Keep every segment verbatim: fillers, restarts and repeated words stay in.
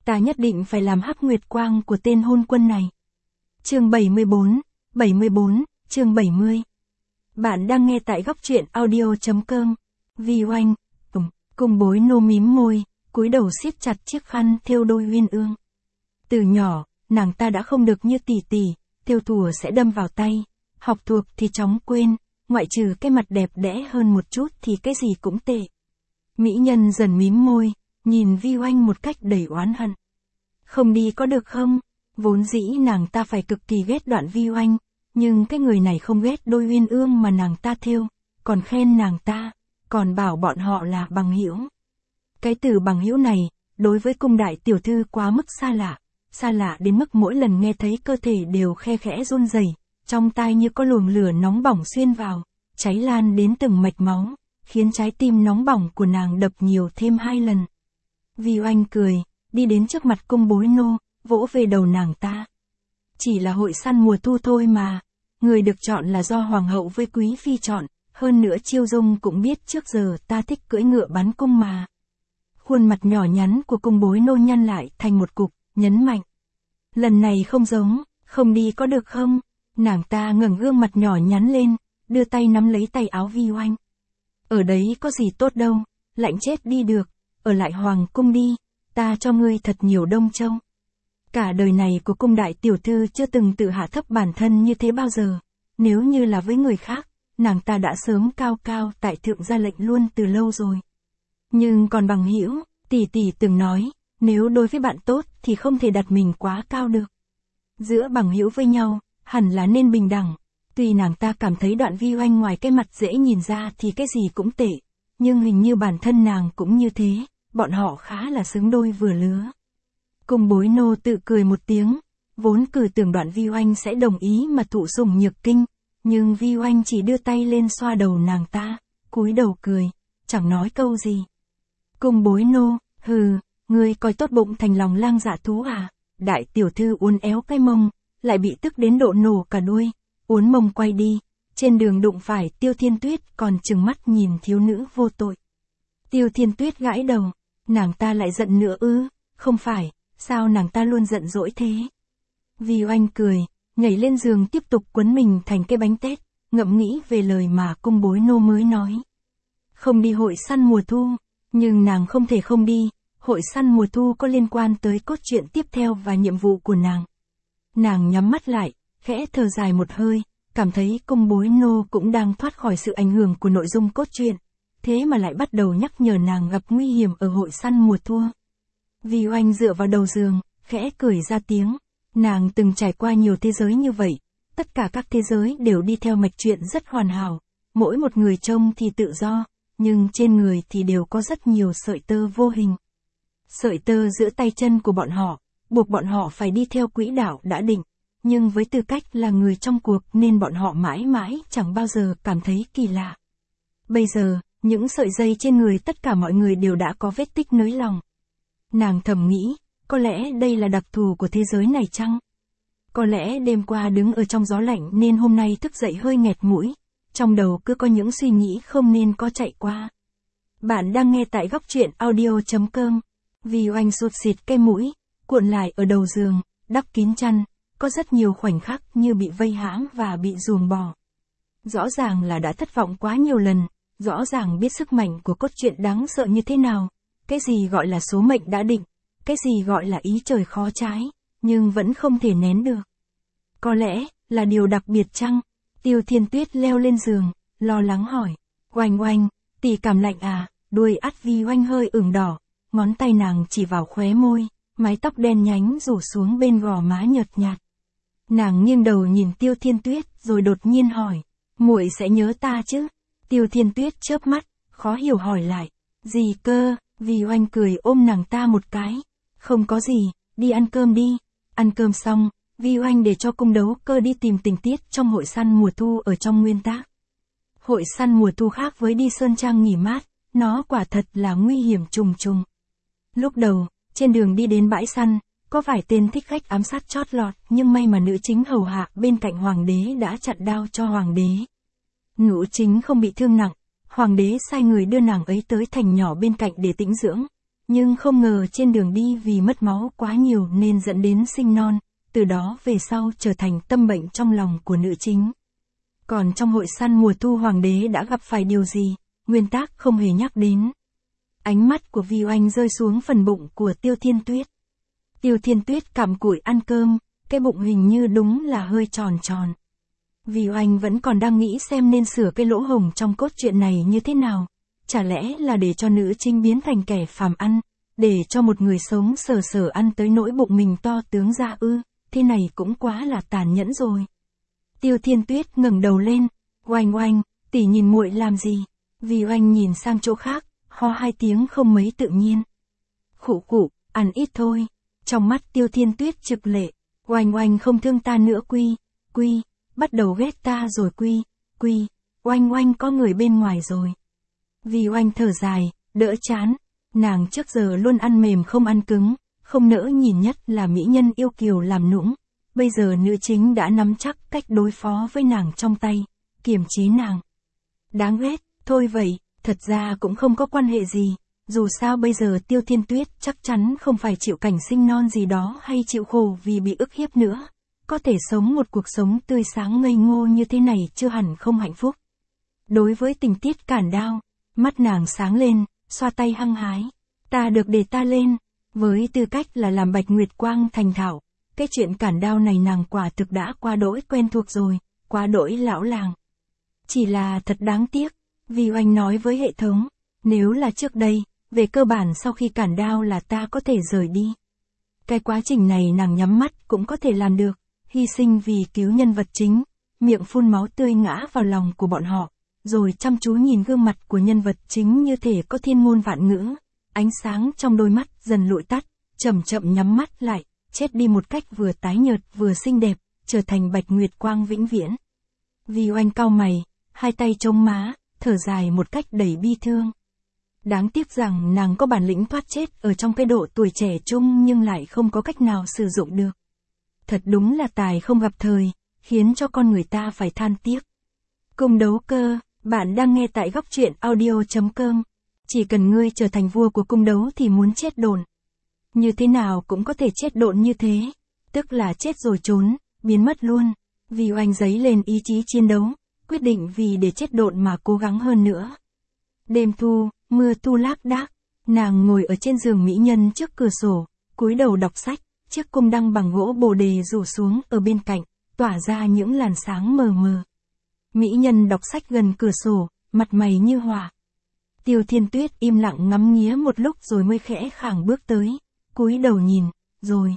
Ta nhất định phải làm hắc nguyệt quang của tên hôn quân này. Chương bảy mươi bốn, bảy mươi bốn, chương bảy mươi. Bạn đang nghe tại góc truyện audio chấm com. Vi Oanh, cùng, cùng bối nô mím môi, cúi đầu siết chặt chiếc khăn thêu đôi uyên ương. Từ nhỏ, nàng ta đã không được như tỷ tỷ, thêu thùa sẽ đâm vào tay, học thuộc thì chóng quên, ngoại trừ cái mặt đẹp đẽ hơn một chút thì cái gì cũng tệ. Mỹ nhân dần mím môi, nhìn Vi Oanh một cách đầy oán hận. Không đi có được không? Vốn dĩ nàng ta phải cực kỳ ghét Đoạn Vi Oanh, nhưng cái người này không ghét đôi uyên ương mà nàng ta thêu, còn khen nàng ta, còn bảo bọn họ là bằng hữu. Cái từ bằng hữu này, đối với cung đại tiểu thư quá mức xa lạ, xa lạ đến mức mỗi lần nghe thấy cơ thể đều khe khẽ run rẩy, trong tai như có luồng lửa nóng bỏng xuyên vào, cháy lan đến từng mạch máu, khiến trái tim nóng bỏng của nàng đập nhiều thêm hai lần. Vi Oanh cười, đi đến trước mặt cung bối nô, vỗ về đầu nàng ta. Chỉ là hội săn mùa thu thôi mà, người được chọn là do hoàng hậu với quý phi chọn, hơn nữa Chiêu Dung cũng biết trước giờ ta thích cưỡi ngựa bắn cung mà. Khuôn mặt nhỏ nhắn của cung bối nô nhăn lại thành một cục, nhấn mạnh. Lần này không giống, không đi có được không? Nàng ta ngẩng gương mặt nhỏ nhắn lên, đưa tay nắm lấy tay áo Vi Oanh. Ở đấy có gì tốt đâu, lạnh chết đi được, ở lại hoàng cung đi, ta cho ngươi thật nhiều đông châu. Cả đời này của cung đại tiểu thư chưa từng tự hạ thấp bản thân như thế bao giờ, nếu như là với người khác, nàng ta đã sớm cao cao tại thượng ra lệnh luôn từ lâu rồi. Nhưng còn bằng hữu, tỷ tỷ từng nói, nếu đối với bạn tốt thì không thể đặt mình quá cao được. Giữa bằng hữu với nhau, hẳn là nên bình đẳng. Tuy nàng ta cảm thấy Đoạn Vi Oanh ngoài cái mặt dễ nhìn ra thì cái gì cũng tệ, nhưng hình như bản thân nàng cũng như thế, bọn họ khá là xứng đôi vừa lứa. Cung bối nô tự cười một tiếng, vốn cử tưởng Đoạn Vi Oanh sẽ đồng ý mà thụ sủng nhược kinh, nhưng Vi Oanh chỉ đưa tay lên xoa đầu nàng ta, cúi đầu cười, chẳng nói câu gì. Cung bối nô, hừ, ngươi coi tốt bụng thành lòng lang dạ thú à? Đại tiểu thư uốn éo cái mông, lại bị tức đến độ nổ cả đuôi, uốn mông quay đi, trên đường đụng phải Tiêu Thiên Tuyết còn trừng mắt nhìn thiếu nữ vô tội. Tiêu Thiên Tuyết gãi đầu, nàng ta lại giận nữa ư? Không phải, sao nàng ta luôn giận dỗi thế? Vi Oanh cười, nhảy lên giường tiếp tục quấn mình thành cái bánh tét, ngẫm nghĩ về lời mà cung bối nô mới nói. Không đi hội săn mùa thu, nhưng nàng không thể không đi, hội săn mùa thu có liên quan tới cốt truyện tiếp theo và nhiệm vụ của nàng. Nàng nhắm mắt lại, khẽ thở dài một hơi, cảm thấy cung bối nô cũng đang thoát khỏi sự ảnh hưởng của nội dung cốt truyện, thế mà lại bắt đầu nhắc nhở nàng gặp nguy hiểm ở hội săn mùa thu. Vi Oanh dựa vào đầu giường, khẽ cười ra tiếng, nàng từng trải qua nhiều thế giới như vậy, tất cả các thế giới đều đi theo mạch truyện rất hoàn hảo, mỗi một người trông thì tự do, nhưng trên người thì đều có rất nhiều sợi tơ vô hình. Sợi tơ giữa tay chân của bọn họ, buộc bọn họ phải đi theo quỹ đạo đã định, nhưng với tư cách là người trong cuộc nên bọn họ mãi mãi chẳng bao giờ cảm thấy kỳ lạ. Bây giờ, những sợi dây trên người tất cả mọi người đều đã có vết tích nới lòng. Nàng thầm nghĩ, có lẽ đây là đặc thù của thế giới này chăng? Có lẽ đêm qua đứng ở trong gió lạnh nên hôm nay thức dậy hơi nghẹt mũi, trong đầu cứ có những suy nghĩ không nên có chạy qua. Bạn đang nghe tại góc truyện audio chấm com. Vi Oanh sụt xịt cái mũi, cuộn lại ở đầu giường, đắp kín chăn, có rất nhiều khoảnh khắc như bị vây hãm và bị ruồng bỏ. Rõ ràng là đã thất vọng quá nhiều lần, rõ ràng biết sức mạnh của cốt truyện đáng sợ như thế nào, cái gì gọi là số mệnh đã định, cái gì gọi là ý trời khó trái, nhưng vẫn không thể nén được. Có lẽ, là điều đặc biệt chăng? Tiêu Thiên Tuyết leo lên giường, lo lắng hỏi. Oanh Oanh, tỷ cảm lạnh à? Đuôi ắt Vi Oanh hơi ửng đỏ, ngón tay nàng chỉ vào khóe môi, mái tóc đen nhánh rủ xuống bên gò má nhợt nhạt. Nàng nghiêng đầu nhìn Tiêu Thiên Tuyết rồi đột nhiên hỏi, muội sẽ nhớ ta chứ? Tiêu Thiên Tuyết chớp mắt, khó hiểu hỏi lại, gì cơ? Vi Oanh cười ôm nàng ta một cái, không có gì, đi ăn cơm đi. Ăn cơm xong, Vi Oanh để cho cung đấu cơ đi tìm tình tiết trong hội săn mùa thu ở trong nguyên tác. Hội săn mùa thu khác với đi sơn trang nghỉ mát, nó quả thật là nguy hiểm trùng trùng. Lúc đầu, trên đường đi đến bãi săn, có vài tên thích khách ám sát chót lọt, nhưng may mà nữ chính hầu hạ bên cạnh hoàng đế đã chặn đao cho hoàng đế. Nữ chính không bị thương nặng, hoàng đế sai người đưa nàng ấy tới thành nhỏ bên cạnh để tĩnh dưỡng, Nhưng không ngờ trên đường đi vì mất máu quá nhiều nên dẫn đến sinh non, từ đó về sau trở thành tâm bệnh trong lòng của nữ chính. Còn trong hội săn mùa thu hoàng đế đã gặp phải điều gì, nguyên tác không hề nhắc đến. Ánh mắt của Vi Oanh rơi xuống phần bụng của Tiêu Thiên Tuyết. Tiêu Thiên Tuyết cặm cụi ăn cơm, cái bụng hình như đúng là hơi tròn tròn. Vi Oanh vẫn còn đang nghĩ xem nên sửa cái lỗ hổng trong cốt truyện này như thế nào. Chả lẽ là để cho nữ chính biến thành kẻ phàm ăn, để cho một người sống sờ sờ ăn tới nỗi bụng mình to tướng ra ư, thế này cũng quá là tàn nhẫn rồi. Tiêu Thiên Tuyết ngẩng đầu lên, Oanh Oanh, tỷ nhìn muội làm gì? Vi Oanh nhìn sang chỗ khác, ho hai tiếng không mấy tự nhiên. Khụ khụ, ăn ít thôi. Trong mắt Tiêu Thiên Tuyết trực lệ, Oanh Oanh không thương ta nữa quy, quy, bắt đầu ghét ta rồi quy, quy, Oanh Oanh có người bên ngoài rồi. Vi Oanh thở dài, đỡ chán, nàng trước giờ luôn ăn mềm không ăn cứng, không nỡ nhìn nhất là mỹ nhân yêu kiều làm nũng. Bây giờ nữ chính đã nắm chắc cách đối phó với nàng trong tay, kiềm chế nàng. Đáng ghét, thôi vậy, thật ra cũng không có quan hệ gì, dù sao bây giờ Tiêu Thiên Tuyết chắc chắn không phải chịu cảnh sinh non gì đó hay chịu khổ vì bị ức hiếp nữa. Có thể sống một cuộc sống tươi sáng ngây ngô như thế này chưa hẳn không hạnh phúc. Đối với tình tiết cản đao, mắt nàng sáng lên, xoa tay hăng hái. Ta được để ta lên, với tư cách là làm Bạch Nguyệt Quang thành thạo. Cái chuyện cản đao này nàng quả thực đã qua đỗi quen thuộc rồi, qua đỗi lão làng. Chỉ là thật đáng tiếc, vì Oanh nói với hệ thống, nếu là trước đây, về cơ bản sau khi cản đao là ta có thể rời đi. Cái quá trình này nàng nhắm mắt cũng có thể làm được, hy sinh vì cứu nhân vật chính, miệng phun máu tươi ngã vào lòng của bọn họ, rồi chăm chú nhìn gương mặt của nhân vật chính như thể có thiên ngôn vạn ngữ, ánh sáng trong đôi mắt dần lụi tắt, chậm chậm nhắm mắt lại. Chết đi một cách vừa tái nhợt vừa xinh đẹp, trở thành Bạch Nguyệt Quang vĩnh viễn. Vi Oanh cau mày, hai tay chống má, thở dài một cách đầy bi thương. Đáng tiếc rằng nàng có bản lĩnh thoát chết ở trong cái độ tuổi trẻ trung nhưng lại không có cách nào sử dụng được. Thật đúng là tài không gặp thời, khiến cho con người ta phải than tiếc. Cung đấu cơ, bạn đang nghe tại góc truyện audio chấm com. Chỉ cần ngươi trở thành vua của cung đấu thì muốn chết đồn. Như thế nào cũng có thể chết độn như thế, tức là chết rồi trốn, biến mất luôn. Vi Oanh giấy lên ý chí chiến đấu, quyết định vì để chết độn mà cố gắng hơn nữa. Đêm thu, mưa tu lác đác, nàng ngồi ở trên giường mỹ nhân trước cửa sổ, cúi đầu đọc sách, chiếc cung đăng bằng gỗ bồ đề rủ xuống ở bên cạnh, tỏa ra những làn sáng mờ mờ. Mỹ nhân đọc sách gần cửa sổ, mặt mày như họa. Tiêu Thiên Tuyết im lặng ngắm nghía một lúc rồi mới khẽ khàng bước tới. Cúi đầu nhìn, rồi.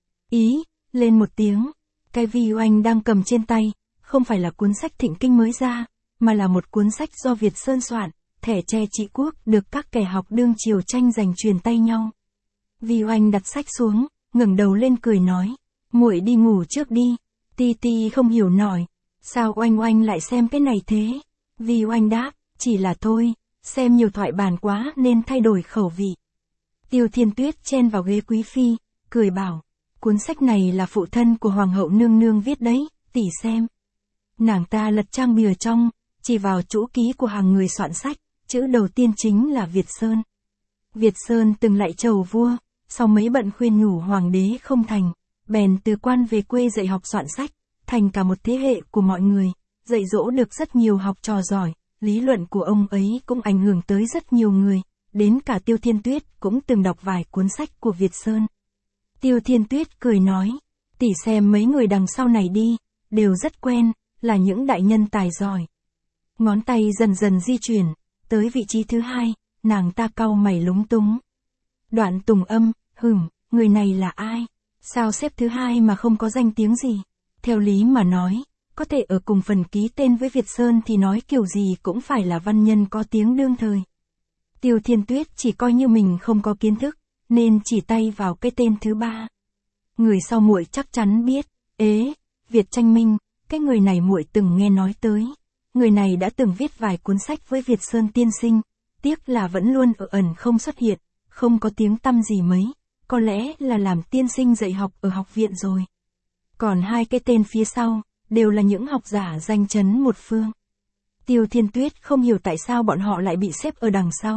Ý, lên một tiếng. Cái Vi Oanh đang cầm trên tay, không phải là cuốn sách thịnh kinh mới ra, mà là một cuốn sách do Việt Sơn soạn, thẻ tre trị quốc được các kẻ học đương triều tranh giành truyền tay nhau. Vi Oanh đặt sách xuống, ngẩng đầu lên cười nói, muội đi ngủ trước đi. Ti Ti không hiểu nổi, sao Oanh Oanh lại xem cái này thế? Vi Oanh đáp, chỉ là thôi, xem nhiều thoại bản quá nên thay đổi khẩu vị. Tiêu Thiên Tuyết chen vào ghế quý phi, cười bảo, cuốn sách này là phụ thân của Hoàng hậu nương nương viết đấy, tỷ xem. Nàng ta lật trang bìa trong, chỉ vào chữ ký của hàng người soạn sách, chữ đầu tiên chính là Việt Sơn. Việt Sơn từng lạy chầu vua, sau mấy bận khuyên nhủ hoàng đế không thành, bèn từ quan về quê dạy học soạn sách, thành cả một thế hệ của mọi người, dạy dỗ được rất nhiều học trò giỏi, lý luận của ông ấy cũng ảnh hưởng tới rất nhiều người. Đến cả Tiêu Thiên Tuyết cũng từng đọc vài cuốn sách của Việt Sơn. Tiêu Thiên Tuyết cười nói, tỷ xem mấy người đằng sau này đi, đều rất quen, là những đại nhân tài giỏi. Ngón tay dần dần di chuyển, tới vị trí thứ hai, nàng ta cau mày lúng túng. Đoạn Tùng Âm, hửm, người này là ai? Sao xếp thứ hai mà không có danh tiếng gì? Theo lý mà nói, có thể ở cùng phần ký tên với Việt Sơn thì nói kiểu gì cũng phải là văn nhân có tiếng đương thời. Tiêu Thiên Tuyết chỉ coi như mình không có kiến thức, nên chỉ tay vào cái tên thứ ba. Người sau muội chắc chắn biết, ế, Việt Tranh Minh, cái người này muội từng nghe nói tới. Người này đã từng viết vài cuốn sách với Việt Sơn tiên sinh, tiếc là vẫn luôn ở ẩn không xuất hiện, không có tiếng tăm gì mấy, có lẽ là làm tiên sinh dạy học ở học viện rồi. Còn hai cái tên phía sau, đều là những học giả danh chấn một phương. Tiêu Thiên Tuyết không hiểu tại sao bọn họ lại bị xếp ở đằng sau.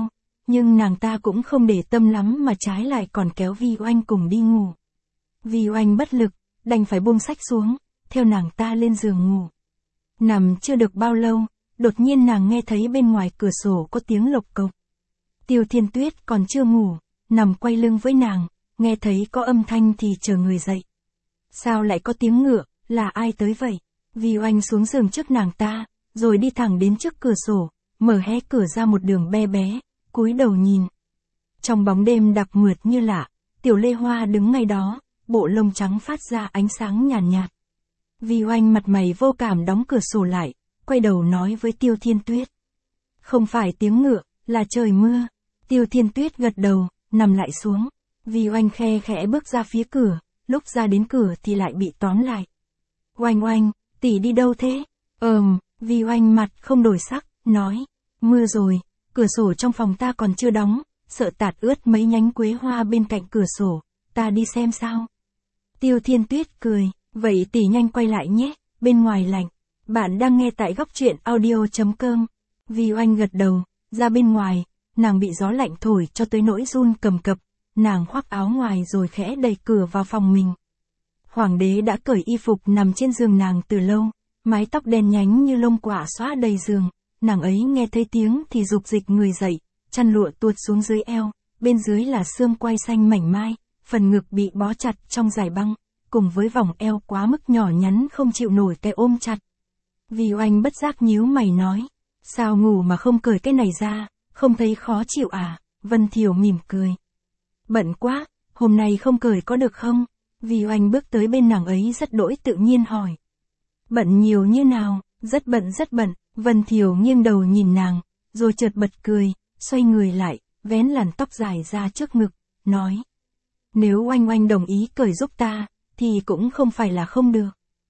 nhưng nàng ta cũng không để tâm lắm mà trái lại còn kéo Vi Oanh cùng đi ngủ. Vi Oanh bất lực, đành phải buông sách xuống, theo nàng ta lên giường ngủ. Nằm chưa được bao lâu, đột nhiên nàng nghe thấy bên ngoài cửa sổ có tiếng lộc cộc. Tiêu Thiên Tuyết còn chưa ngủ, nằm quay lưng với nàng, nghe thấy có âm thanh thì chờ người dậy. Sao lại có tiếng ngựa, là ai tới vậy? Vi Oanh xuống giường trước nàng ta, rồi đi thẳng đến trước cửa sổ, mở hé cửa ra một đường be bé, cúi đầu nhìn. Trong bóng đêm đặc mượt như lạ, Tiểu Lê Hoa đứng ngay đó, bộ lông trắng phát ra ánh sáng nhàn nhạt, nhạt. Vi Oanh mặt mày vô cảm đóng cửa sổ lại, quay đầu nói với Tiêu Thiên Tuyết. Không phải tiếng ngựa, là trời mưa. Tiêu Thiên Tuyết gật đầu, nằm lại xuống. Vi Oanh khe khẽ bước ra phía cửa, lúc ra đến cửa thì lại bị tóm lại. Oanh Oanh, tỷ đi đâu thế? Ờm, Vi Oanh mặt không đổi sắc, nói. Mưa rồi, cửa sổ trong phòng ta còn chưa đóng, sợ tạt ướt mấy nhánh quế hoa bên cạnh cửa sổ, ta đi xem sao. Tiêu Thiên Tuyết cười, vậy tỷ nhanh quay lại nhé, bên ngoài lạnh. Bạn đang nghe tại góc truyện audio chấm com. Vi Oanh gật đầu, ra bên ngoài, nàng bị gió lạnh thổi cho tới nỗi run cầm cập, nàng khoác áo ngoài rồi khẽ đẩy cửa vào phòng mình. Hoàng đế đã cởi y phục nằm trên giường nàng từ lâu, mái tóc đen nhánh như lông quạ xõa đầy giường, nàng ấy nghe thấy tiếng thì dục dịch người dậy, chăn lụa tuột xuống dưới eo, bên dưới là xương quai xanh mảnh mai, phần ngực bị bó chặt trong dải băng, cùng với vòng eo quá mức nhỏ nhắn không chịu nổi cái ôm chặt. Vi Oanh bất giác nhíu mày nói, sao ngủ mà không cởi cái này ra, không thấy khó chịu à? Vân Thiều mỉm cười. Bận quá, hôm nay không cởi có được không? Vi Oanh bước tới bên nàng ấy rất đỗi tự nhiên hỏi. Bận nhiều như nào? Rất bận rất bận. Vân Thiều nghiêng đầu nhìn nàng, rồi chợt bật cười, xoay người lại, vén làn tóc dài ra trước ngực, nói. Nếu Oanh Oanh đồng ý cởi giúp ta, thì cũng không phải là không được.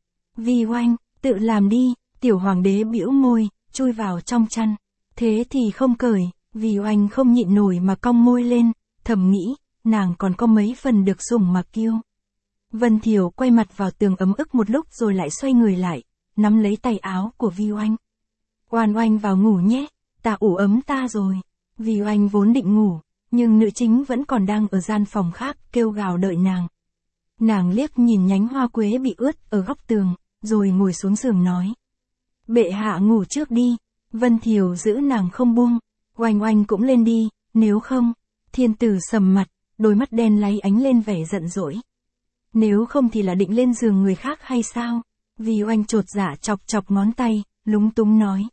Vi Oanh, tự làm đi. Tiểu hoàng đế bĩu môi, chui vào trong chăn. Thế thì không cởi. Vi Oanh không nhịn nổi mà cong môi lên, thầm nghĩ, nàng còn có mấy phần được sủng mà kiêu. Vân Thiều quay mặt vào tường ấm ức một lúc rồi lại xoay người lại, nắm lấy tay áo của Vi Oanh. Oan Oanh vào ngủ nhé, ta ủ ấm ta rồi. Vi Oanh vốn định ngủ, nhưng nữ chính vẫn còn đang ở gian phòng khác kêu gào đợi nàng. Nàng liếc nhìn nhánh hoa quế bị ướt ở góc tường, rồi ngồi xuống giường nói. Bệ hạ ngủ trước đi. Vân Thiều giữ nàng không buông. Oanh Oanh cũng lên đi, nếu không. Thiên tử sầm mặt, đôi mắt đen láy ánh lên vẻ giận dỗi. Nếu không thì là định lên giường người khác hay sao? Vi Oanh chột dạ chọc chọc ngón tay, lúng túng nói.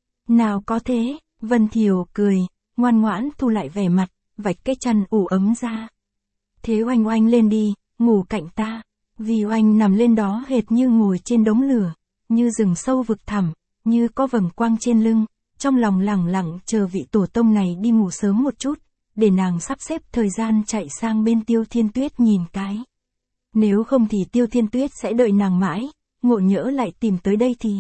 Nào có thế. Vân Thiều cười, ngoan ngoãn thu lại vẻ mặt, vạch cái chăn ủ ấm ra. Thế Oanh Oanh lên đi, ngủ cạnh ta. Vi Oanh nằm lên đó hệt như ngồi trên đống lửa, như rừng sâu vực thẳm, như có vầng quang trên lưng, trong lòng lẳng lặng chờ vị tổ tông này đi ngủ sớm một chút, để nàng sắp xếp thời gian chạy sang bên Tiêu Thiên Tuyết nhìn cái. Nếu không thì Tiêu Thiên Tuyết sẽ đợi nàng mãi, ngộ nhỡ lại tìm tới đây thì.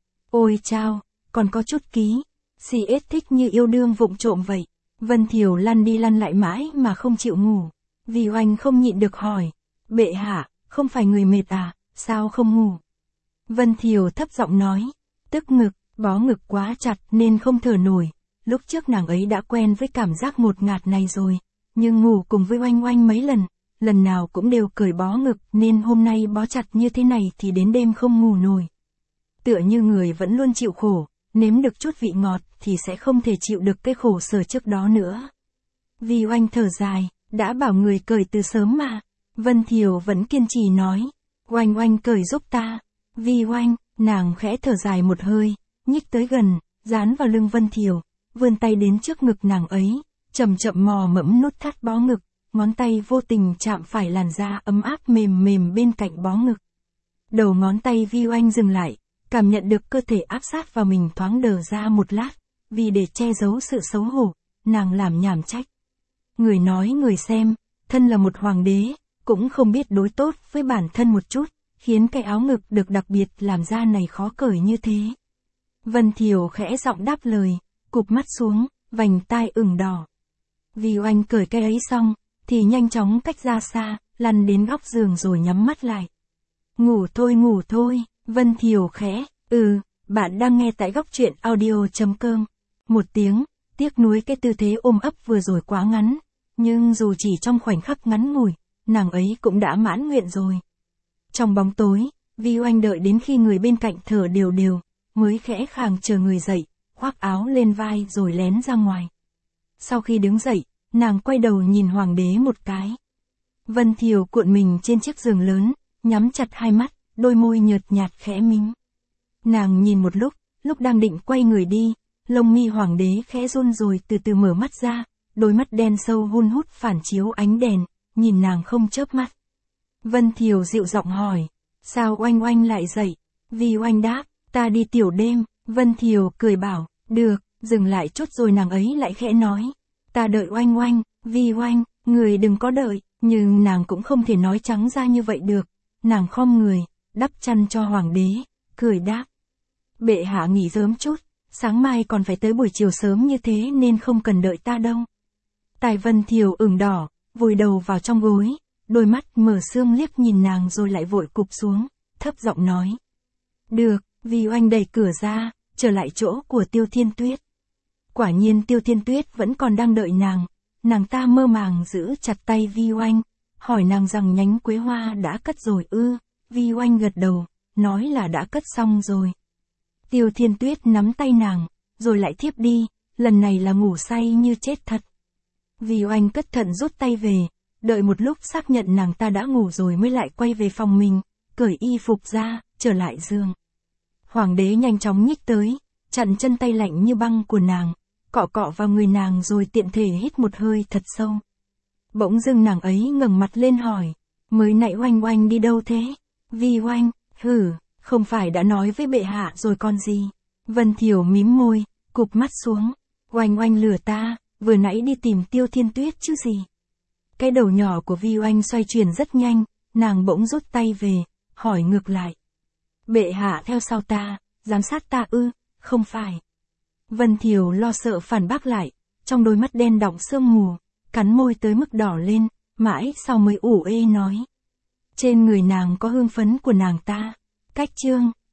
Ôi chao, còn có chút ký, xì ết thích như yêu đương vụng trộm vậy. Vân Thiều lăn đi lăn lại mãi mà không chịu ngủ. Vi Oanh không nhịn được hỏi, bệ hạ, không phải người mệt à, sao không ngủ? Vân Thiều thấp giọng nói, tức ngực, bó ngực quá chặt nên không thở nổi. Lúc trước nàng ấy đã quen với cảm giác ngột ngạt này rồi, nhưng ngủ cùng với Oanh Oanh mấy lần, lần nào cũng đều cởi bó ngực nên hôm nay bó chặt như thế này thì đến đêm không ngủ nổi. Tựa như người vẫn luôn chịu khổ, nếm được chút vị ngọt thì sẽ không thể chịu được cái khổ sở trước đó nữa. Vi Oanh thở dài, đã bảo người cởi từ sớm mà. Vân Thiều vẫn kiên trì nói, Oanh Oanh cởi giúp ta. Vi Oanh, nàng khẽ thở dài một hơi, nhích tới gần, dán vào lưng Vân Thiều, vươn tay đến trước ngực nàng ấy, chậm chậm mò mẫm nút thắt bó ngực, ngón tay vô tình chạm phải làn da ấm áp mềm mềm bên cạnh bó ngực. Đầu ngón tay Vi Oanh dừng lại, cảm nhận được cơ thể áp sát vào mình thoáng đờ ra một lát, vì để che giấu sự xấu hổ, nàng làm nhảm trách. Người nói người xem, thân là một hoàng đế, cũng không biết đối tốt với bản thân một chút, khiến cái áo ngực được đặc biệt làm da này khó cởi như thế. Vân Thiều khẽ giọng đáp lời, cụp mắt xuống, vành tai ửng đỏ. Vi Oanh cởi cái ấy xong, thì nhanh chóng cách ra xa, lăn đến góc giường rồi nhắm mắt lại. Ngủ thôi ngủ thôi. Vân Thiều khẽ, ừ, bạn đang nghe tại góc truyện audio chấm com. Một tiếng, Tiếc nuối cái tư thế ôm ấp vừa rồi quá ngắn, nhưng dù chỉ trong khoảnh khắc ngắn ngủi, nàng ấy cũng đã mãn nguyện rồi. Trong bóng tối, Vi Oanh đợi đến khi người bên cạnh thở đều đều, mới khẽ khàng chờ người dậy, khoác áo lên vai rồi lén ra ngoài. Sau khi đứng dậy, nàng quay đầu nhìn hoàng đế một cái. Vân Thiều cuộn mình trên chiếc giường lớn, nhắm chặt hai mắt, đôi môi nhợt nhạt khẽ mím. Nàng nhìn một lúc, lúc đang định quay người đi, lông mi hoàng đế khẽ run rồi từ từ mở mắt ra, đôi mắt đen sâu hun hút phản chiếu ánh đèn, nhìn nàng không chớp mắt. Vân Thiều dịu giọng hỏi, sao Oanh Oanh lại dậy? Vi Oanh đáp, ta đi tiểu đêm. Vân Thiều cười bảo, được, dừng lại chút rồi nàng ấy lại khẽ nói, ta đợi Oanh Oanh. Vi Oanh, người đừng có đợi, nhưng nàng cũng không thể nói trắng ra như vậy được. Nàng khom người, đắp chăn cho hoàng đế, cười đáp. Bệ hạ nghỉ sớm chút, sáng mai còn phải tới buổi chiều sớm như thế nên không cần đợi ta đâu. Tài Vân Thiều ửng đỏ, vùi đầu vào trong gối, đôi mắt mở sương liếc nhìn nàng rồi lại vội cụp xuống, thấp giọng nói. Được, Vi Oanh đẩy cửa ra, trở lại chỗ của Tiêu Thiên Tuyết. Quả nhiên Tiêu Thiên Tuyết vẫn còn đang đợi nàng, nàng ta mơ màng giữ chặt tay Vi Oanh, hỏi nàng rằng nhánh quế hoa đã cất rồi ư. Vi Oanh gật đầu, nói là đã cất xong rồi. Tiêu Thiên Tuyết nắm tay nàng, rồi lại thiếp đi, lần này là ngủ say như chết thật. Vi Oanh cất thận rút tay về, đợi một lúc xác nhận nàng ta đã ngủ rồi mới lại quay về phòng mình, cởi y phục ra, trở lại giường. Hoàng đế nhanh chóng nhích tới, chặn chân tay lạnh như băng của nàng, cọ cọ vào người nàng rồi tiện thể hít một hơi thật sâu. Bỗng dưng nàng ấy ngẩng mặt lên hỏi, mới nãy Oanh Oanh đi đâu thế? Vi Oanh, hử, không phải đã nói với bệ hạ rồi còn gì? Vân Thiều mím môi, cụp mắt xuống, Oanh Oanh lừa ta, vừa nãy đi tìm Tiêu Thiên Tuyết chứ gì. Cái đầu nhỏ của Vi Oanh xoay chuyển rất nhanh, nàng bỗng rút tay về, hỏi ngược lại. Bệ hạ theo sau ta, giám sát ta ư? Không phải. Vân Thiều lo sợ phản bác lại, trong đôi mắt đen đọng sương mù, cắn môi tới mức đỏ lên, mãi sau mới ủ ê nói. Trên người nàng có hương phấn của nàng ta. Cách chương